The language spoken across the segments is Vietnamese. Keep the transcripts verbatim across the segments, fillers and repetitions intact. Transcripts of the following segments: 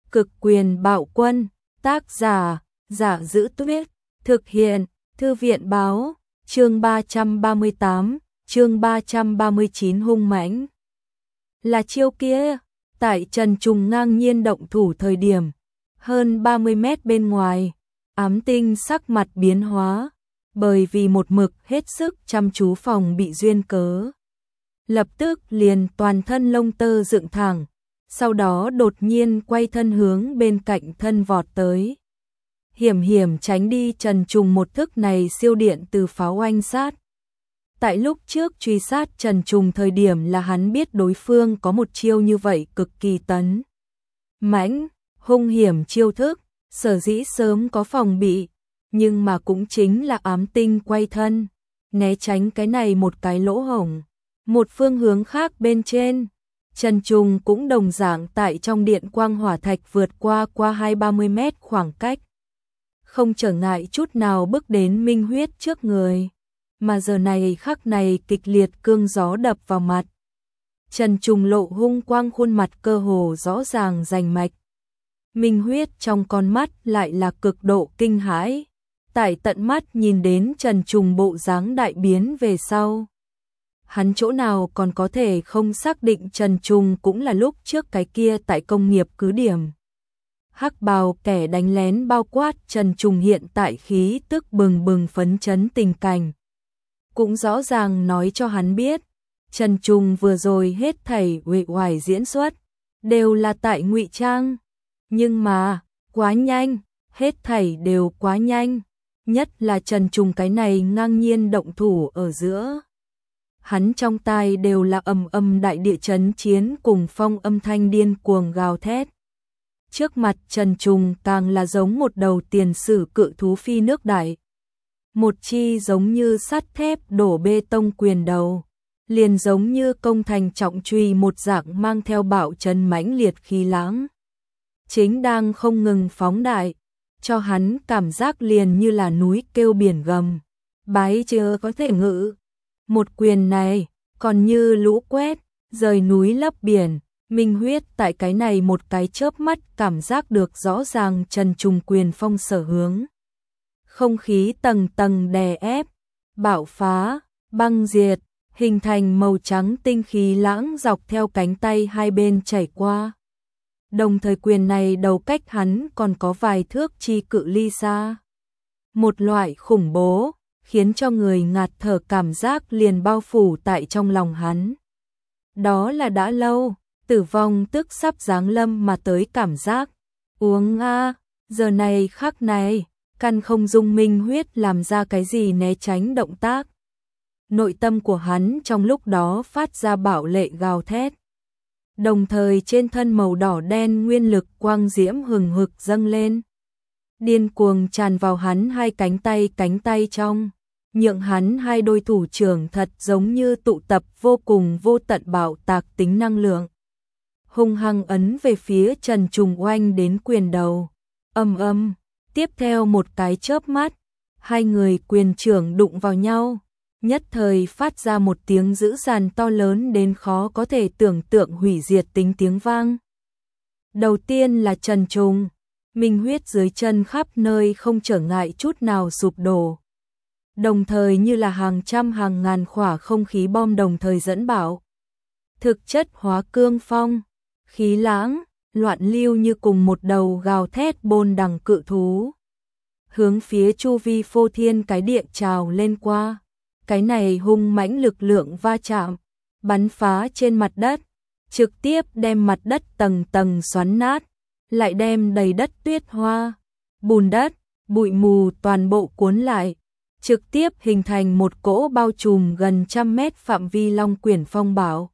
Cực quyền bạo quân, tác giả, Giả Giữ Tuyết, thực hiện, Thư viện báo, chương ba trăm ba mươi tám, chương ba trăm ba mươi chín hung mãnh. Là chiêu kia, tại Trần Trùng ngang nhiên động thủ thời điểm, hơn ba mươi mét bên ngoài, Ám Tinh sắc mặt biến hóa, bởi vì một mực hết sức chăm chú phòng bị duyên cớ. Lập tức liền toàn thân lông tơ dựng thẳng, sau đó đột nhiên quay thân hướng bên cạnh thân vọt tới. Hiểm hiểm tránh đi Trần Trùng một thức này siêu điện từ pháo oanh sát. Tại lúc trước truy sát Trần Trùng thời điểm là hắn biết đối phương có một chiêu như vậy cực kỳ tấn mãnh, hung hiểm chiêu thức, sở dĩ sớm có phòng bị, nhưng mà cũng chính là Ám Tinh quay thân, né tránh cái này một cái lỗ hổng. Một phương hướng khác bên trên, Trần Trùng cũng đồng dạng tại trong điện quang hỏa thạch vượt qua qua hai ba mươi mét khoảng cách. Không trở ngại chút nào bước đến Minh Huyết trước người, mà giờ này khắc này kịch liệt cương gió đập vào mặt. Trần Trùng lộ hung quang khuôn mặt cơ hồ rõ ràng rành mạch. Minh Huyết trong con mắt lại là cực độ kinh hãi, tại tận mắt nhìn đến Trần Trùng bộ dáng đại biến về sau. Hắn chỗ nào còn có thể không xác định Trần Trùng cũng là lúc trước cái kia tại công nghiệp cứ điểm. Hắc bào kẻ đánh lén bao quát Trần Trùng hiện tại khí tức bừng bừng phấn chấn tình cảnh. Cũng rõ ràng nói cho hắn biết, Trần Trùng vừa rồi hết thảy uể oải diễn xuất, đều là tại ngụy trang. Nhưng mà, quá nhanh, hết thảy đều quá nhanh, nhất là Trần Trùng cái này ngang nhiên động thủ ở giữa. Hắn trong tai đều là ầm ầm đại địa chấn chiến cùng phong âm thanh điên cuồng gào thét. Trước mặt Trần Trùng càng là giống một đầu tiền sử cự thú phi nước đại. Một chi giống như sắt thép đổ bê tông quyền đầu, liền giống như công thành trọng truy một dạng mang theo bạo chấn mãnh liệt khí lãng. Chính đang không ngừng phóng đại, cho hắn cảm giác liền như là núi kêu biển gầm, bái chưa có thể ngự. Một quyền này, còn như lũ quét, rời núi lấp biển, Minh Huyết tại cái này một cái chớp mắt cảm giác được rõ ràng Trần Trùng quyền phong sở hướng. Không khí tầng tầng đè ép, bạo phá, băng diệt, hình thành màu trắng tinh khí lãng dọc theo cánh tay hai bên chảy qua. Đồng thời quyền này đầu cách hắn còn có vài thước chi cự ly xa. Một loại khủng bố, khiến cho người ngạt thở cảm giác liền bao phủ tại trong lòng hắn. Đó là đã lâu, tử vong tức sắp giáng lâm mà tới cảm giác. Uống a, giờ này khắc này, căn không dung Minh Huyết làm ra cái gì né tránh động tác. Nội tâm của hắn trong lúc đó phát ra bạo lệ gào thét. Đồng thời trên thân màu đỏ đen nguyên lực quang diễm hừng hực dâng lên. Điên cuồng tràn vào hắn hai cánh tay cánh tay trong, nhượng hắn hai đôi thủ trưởng thật giống như tụ tập vô cùng vô tận bạo tạc tính năng lượng. Hung hăng ấn về phía Trần Trùng oanh đến quyền đầu. Âm âm, tiếp theo một cái chớp mắt, hai người quyền trưởng đụng vào nhau, nhất thời phát ra một tiếng dữ dằn to lớn đến khó có thể tưởng tượng hủy diệt tính tiếng vang. Đầu tiên là Trần Trùng, Minh Huyết dưới chân khắp nơi không trở ngại chút nào sụp đổ. Đồng thời như là hàng trăm hàng ngàn khỏa không khí bom đồng thời dẫn bạo. Thực chất hóa cương phong, khí lãng, loạn lưu như cùng một đầu gào thét bôn đằng cự thú. Hướng phía chu vi phô thiên cái địa trào lên qua. Cái này hung mãnh lực lượng va chạm, bắn phá trên mặt đất, trực tiếp đem mặt đất tầng tầng xoắn nát, lại đem đầy đất tuyết hoa, bùn đất, bụi mù toàn bộ cuốn lại, trực tiếp hình thành một cỗ bao trùm gần trăm mét phạm vi long quyển phong bão.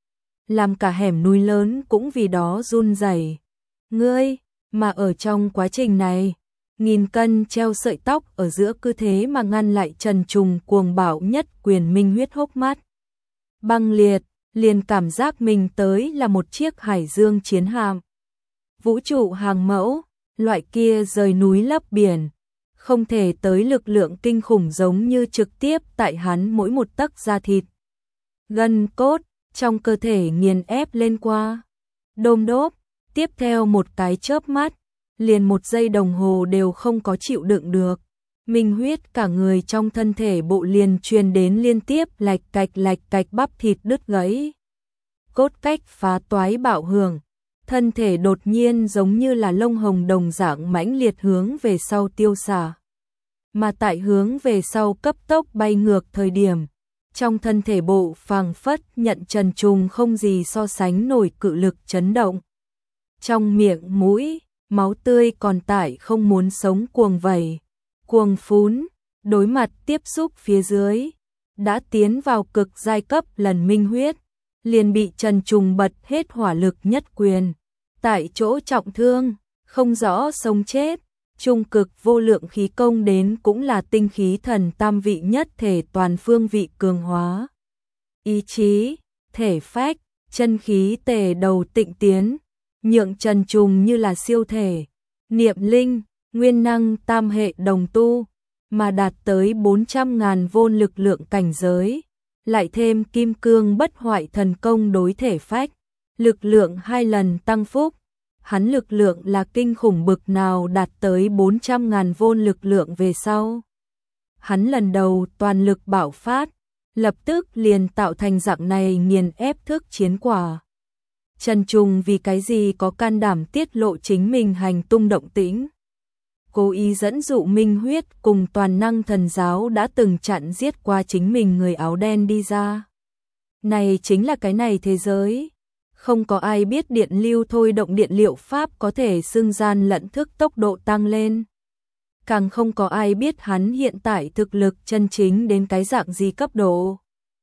Làm cả hẻm núi lớn cũng vì đó run rẩy. Ngươi, mà ở trong quá trình này, nghìn cân treo sợi tóc ở giữa cứ thế mà ngăn lại Trần Trùng cuồng bạo nhất quyền Minh Huyết hốc mắt. Băng liệt, liền cảm giác mình tới là một chiếc hải dương chiến hạm. Vũ trụ hàng mẫu, loại kia rời núi lấp biển, không thể tới lực lượng kinh khủng giống như trực tiếp tại hắn mỗi một tấc da thịt. Gân cốt, trong cơ thể nghiền ép lên qua. Đôm đốp, Tiếp theo một cái chớp mắt, liền một giây đồng hồ đều không có chịu đựng được. Minh huyết cả người trong thân thể bộ liền truyền đến liên tiếp lạch cạch lạch cạch bắp thịt đứt gãy. Cốt cách phá toái bạo hưởng, thân thể đột nhiên giống như là lông hồng đồng dạng mãnh liệt hướng về sau tiêu xả. Mà tại hướng về sau cấp tốc bay ngược thời điểm, trong thân thể bộ phảng phất nhận trần trùng không gì so sánh nổi cự lực chấn động. Trong miệng mũi, máu tươi còn tại không muốn sống cuồng vẩy, cuồng phún, đối mặt tiếp xúc phía dưới, đã tiến vào cực giai cấp lần minh huyết, liền bị trần trùng bật hết hỏa lực nhất quyền, tại chỗ trọng thương, không rõ sống chết, trung cực vô lượng khí công đến cũng là tinh khí thần tam vị nhất thể toàn phương vị cường hóa. Ý chí, thể phách, chân khí tề đầu tịnh tiến, nhượng trần trùng như là siêu thể, niệm linh, nguyên năng tam hệ đồng tu, mà đạt tới bốn trăm ngàn vôn lực lượng cảnh giới, lại thêm kim cương bất hoại thần công đối thể phách, lực lượng hai lần tăng phúc. Hắn lực lượng là kinh khủng bực nào đạt tới bốn trăm ngàn vôn lực lượng về sau. Hắn lần đầu toàn lực bạo phát, lập tức liền tạo thành dạng này nghiền ép thức chiến quả. Trần Trùng vì cái gì có can đảm tiết lộ chính mình hành tung động tĩnh. Cố ý dẫn dụ Minh huyết cùng toàn năng thần giáo đã từng chặn giết qua chính mình người áo đen đi ra. Này chính là cái này thế giới. Không có ai biết điện lưu thôi động điện liệu pháp có thể xưng gian lẫn thức tốc độ tăng lên. Càng không có ai biết hắn hiện tại thực lực chân chính đến cái dạng gì cấp độ.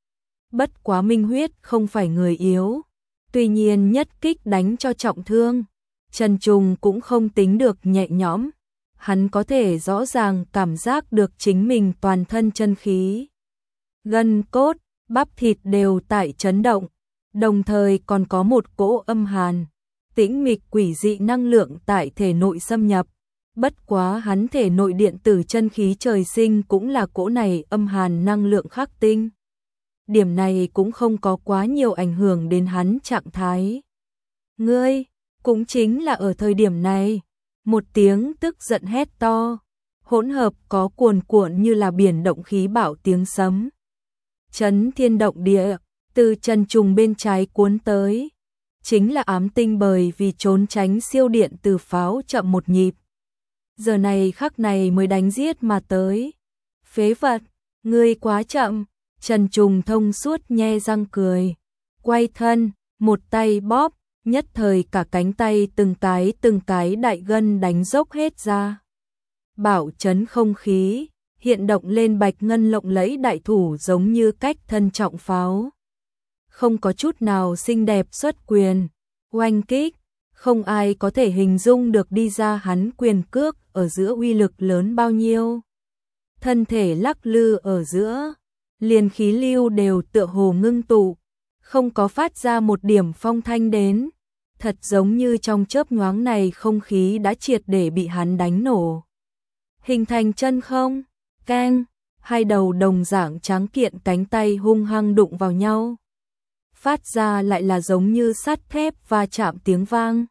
Bất quá Minh huyết không phải người yếu. Tuy nhiên nhất kích đánh cho trọng thương. Trần Trùng cũng không tính được nhẹ nhõm. Hắn có thể rõ ràng cảm giác được chính mình toàn thân chân khí. Gân cốt, bắp thịt đều tại chấn động. Đồng thời còn có một cỗ âm hàn, tĩnh mịch quỷ dị năng lượng tại thể nội xâm nhập. Bất quá hắn thể nội điện tử chân khí trời sinh cũng là cỗ này âm hàn năng lượng khắc tinh. Điểm này cũng không có quá nhiều ảnh hưởng đến hắn trạng thái. Ngươi, cũng chính là ở thời điểm này, một tiếng tức giận hét to, hỗn hợp có cuồn cuộn như là biển động khí bạo tiếng sấm. Chấn thiên động địa. Từ Trần Trùng bên trái cuốn tới, chính là ám tinh bởi vì trốn tránh siêu điện từ pháo chậm một nhịp. Giờ này khắc này mới đánh giết mà tới. Phế vật, ngươi quá chậm, Trần Trùng thông suốt nhe răng cười. Quay thân, một tay bóp, nhất thời cả cánh tay từng cái từng cái đại gân đánh dốc hết ra. Bảo chấn không khí, hiện động lên bạch ngân lộng lẫy đại thủ giống như cách thân trọng pháo. Không có chút nào xinh đẹp xuất quyền, oanh kích, không ai có thể hình dung được đi ra hắn quyền cước ở giữa uy lực lớn bao nhiêu. Thân thể lắc lư ở giữa, liền khí lưu đều tựa hồ ngưng tụ, không có phát ra một điểm phong thanh đến, thật giống như trong chớp nhoáng này không khí đã triệt để bị hắn đánh nổ. Hình thành chân không, keng, hai đầu đồng dạng tráng kiện cánh tay hung hăng đụng vào nhau. Phát ra lại là giống như sắt thép va chạm tiếng vang.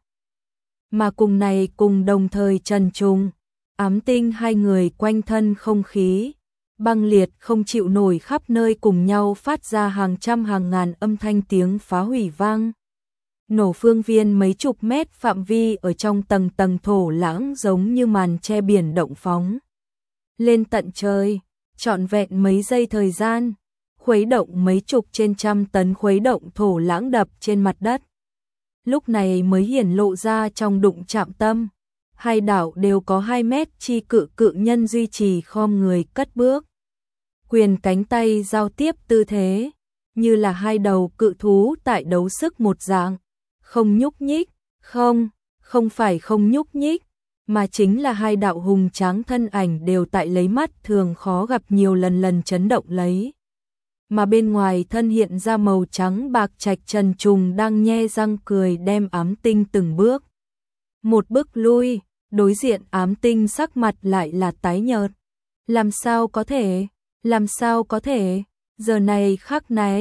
Mà cùng này cùng đồng thời Trần Trùng, ám tinh hai người quanh thân không khí, băng liệt không chịu nổi khắp nơi cùng nhau phát ra hàng trăm hàng ngàn âm thanh tiếng phá hủy vang. Nổ phương viên mấy chục mét phạm vi ở trong tầng tầng thổ lãng giống như màn che biển động phóng. Lên tận trời, trọn vẹn mấy giây thời gian. Khuấy động mấy chục trên trăm tấn khuấy động thổ lãng đập trên mặt đất. Lúc này mới hiển lộ ra trong đụng chạm tâm. Hai đảo đều có hai mét chi cự cự nhân duy trì khom người cất bước. Quyền cánh tay giao tiếp tư thế, như là hai đầu cự thú tại đấu sức một dạng. Không nhúc nhích, không, không phải không nhúc nhích, mà chính là hai đạo hùng tráng thân ảnh đều tại lấy mắt thường khó gặp nhiều lần lần chấn động lấy. Mà bên ngoài thân hiện ra màu trắng bạc trạch Trần Trùng đang nhe răng cười đem ám tinh từng bước. Một bước lui, đối diện ám tinh sắc mặt lại là tái nhợt. Làm sao có thể, làm sao có thể, giờ này khắc này,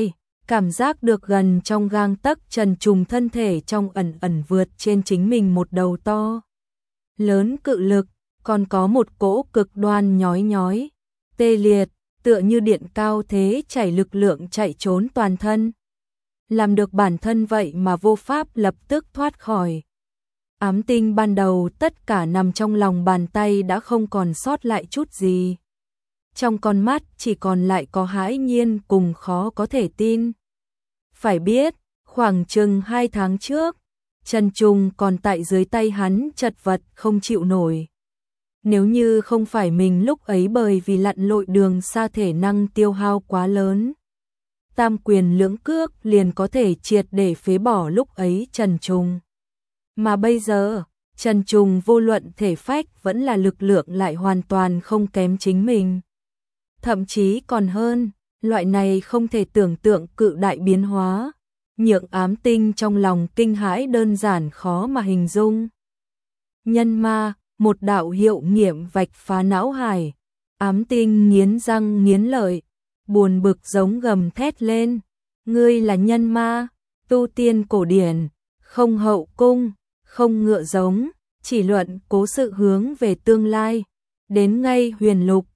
Cảm giác được gần trong gang tấc Trần Trùng thân thể trong ẩn ẩn vượt trên chính mình một đầu to. Lớn cự lực, còn có một cỗ cực đoan nhói nhói, tê liệt, tựa như điện cao thế chảy lực lượng chạy trốn toàn thân. Làm được bản thân vậy mà vô pháp lập tức thoát khỏi. Ám tinh ban đầu tất cả nằm trong lòng bàn tay đã không còn sót lại chút gì. Trong con mắt chỉ còn lại có hãi nhiên cùng khó có thể tin. Phải biết, khoảng chừng hai tháng trước, Trần Trùng còn tại dưới tay hắn chật vật không chịu nổi. Nếu như không phải mình lúc ấy bởi vì lặn lội đường xa thể năng tiêu hao quá lớn, tam quyền lưỡng cước liền có thể triệt để phế bỏ lúc ấy Trần Trùng. Mà bây giờ, Trần Trùng vô luận thể phách vẫn là lực lượng lại hoàn toàn không kém chính mình. Thậm chí còn hơn, loại này không thể tưởng tượng cự đại biến hóa, nhượng ám tinh trong lòng kinh hãi đơn giản khó mà hình dung. Nhân ma, một đạo hiệu nghiệm vạch phá não hải, ám tinh nghiến răng nghiến lợi, buồn bực giống gầm thét lên, ngươi là nhân ma, tu tiên cổ điển, không hậu cung, không ngựa giống, chỉ luận cố sự hướng về tương lai, đến ngay huyền lục,